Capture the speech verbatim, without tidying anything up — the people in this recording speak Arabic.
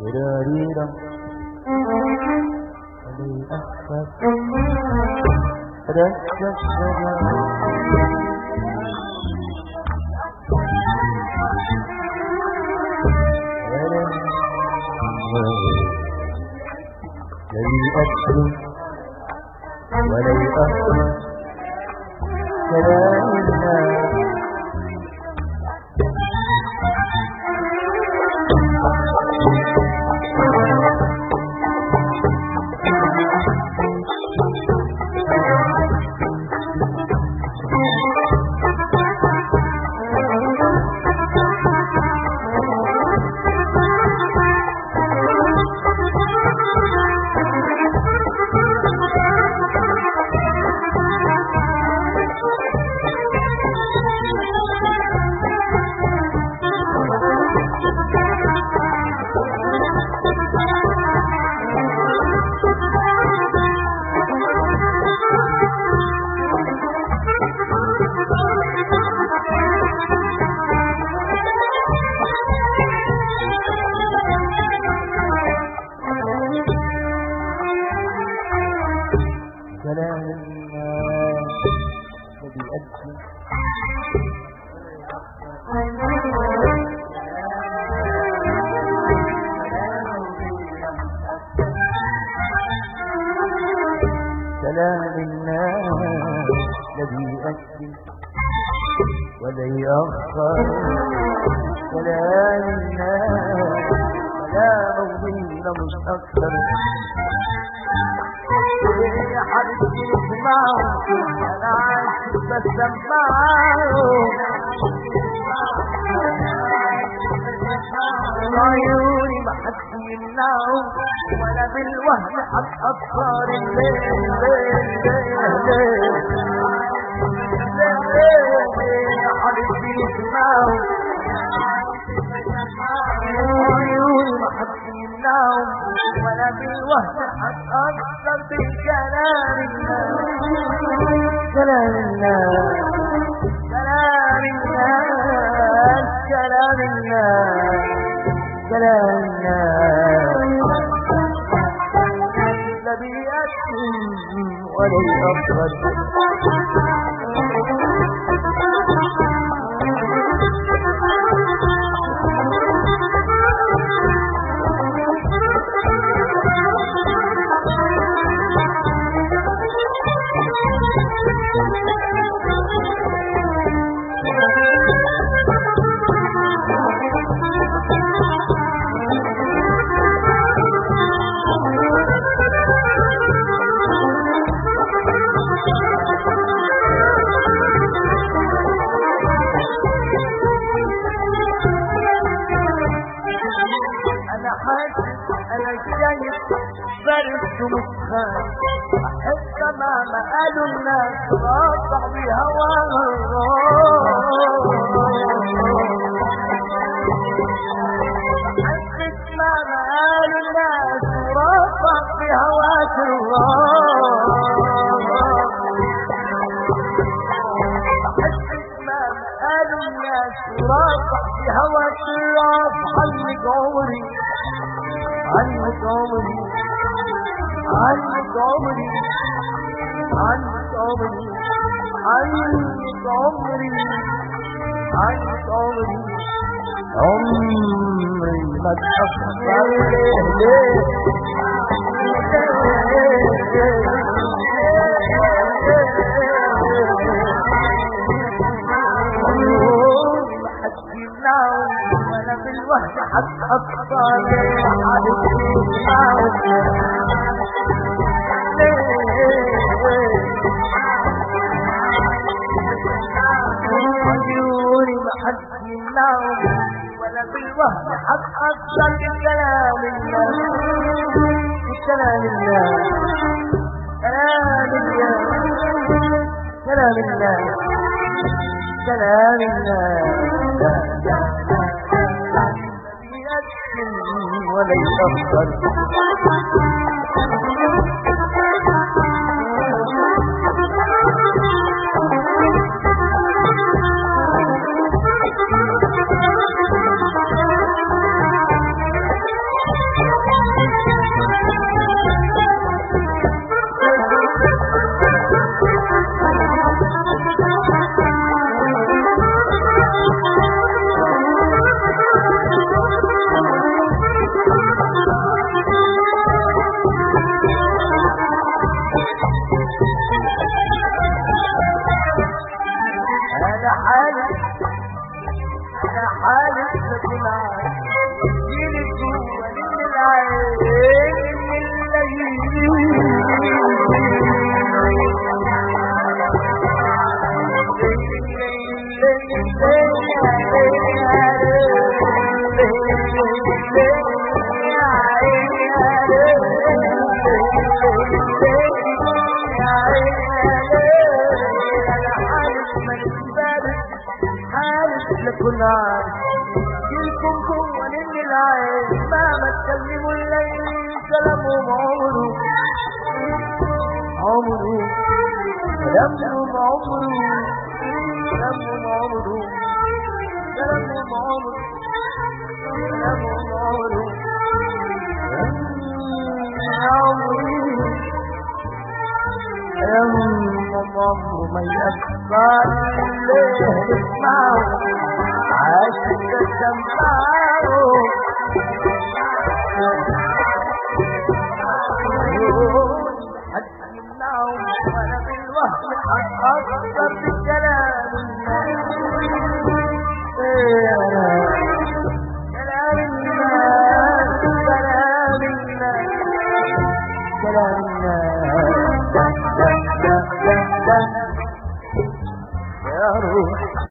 مراريرا علي أحفظ رك الشجر الذي أبكي ولي أخرج كلام الناس كلام الناس الذي أكفي ولا يأخر كلام الناس كلام طويل مش أكثر يا حبيبي اسمعوا أنا عايز بسمعوا عيوني ما حد يمنعه ولا بالوهم هتأثر الليل الليل الليل يا حبيبي اسمعوا عيوني ما حد يمنعه ولا بالوهم هتأثر بكلام الناس كلام الناس كلام الناس كلام الناس كلام الناس لا بيأكل ولا يأخرج برد مسخان أحس ما قالوا الناس راضع بهواها أحس ما قالوا الناس راضع بهواك أحس ما قالوا الناس راضع بهواك عنك عمري عنك عمري عنك عمري عنك عمري عنك عمري عنك عمري عمري ما تأخر ليه ولا بالوحدة هتأثر عيوني ما حد يمنعهم ولا بالوحدة هتأثر بكلام الناس بكلام الناس كلام الناس كلام الناس كلام الناس ولا يأخر كنا جيلكم جوا من العين ما ما تكلموا الليل كلامهم عمره عمره كلامهم عمره كلامهم عمره كلامهم عمره كلامهم عمره عمري كلامهم عمره ما يأثر ليه نسمعه عاشق تسمعه حد يمنعهم وانا بالوهم اتأثر بالجنة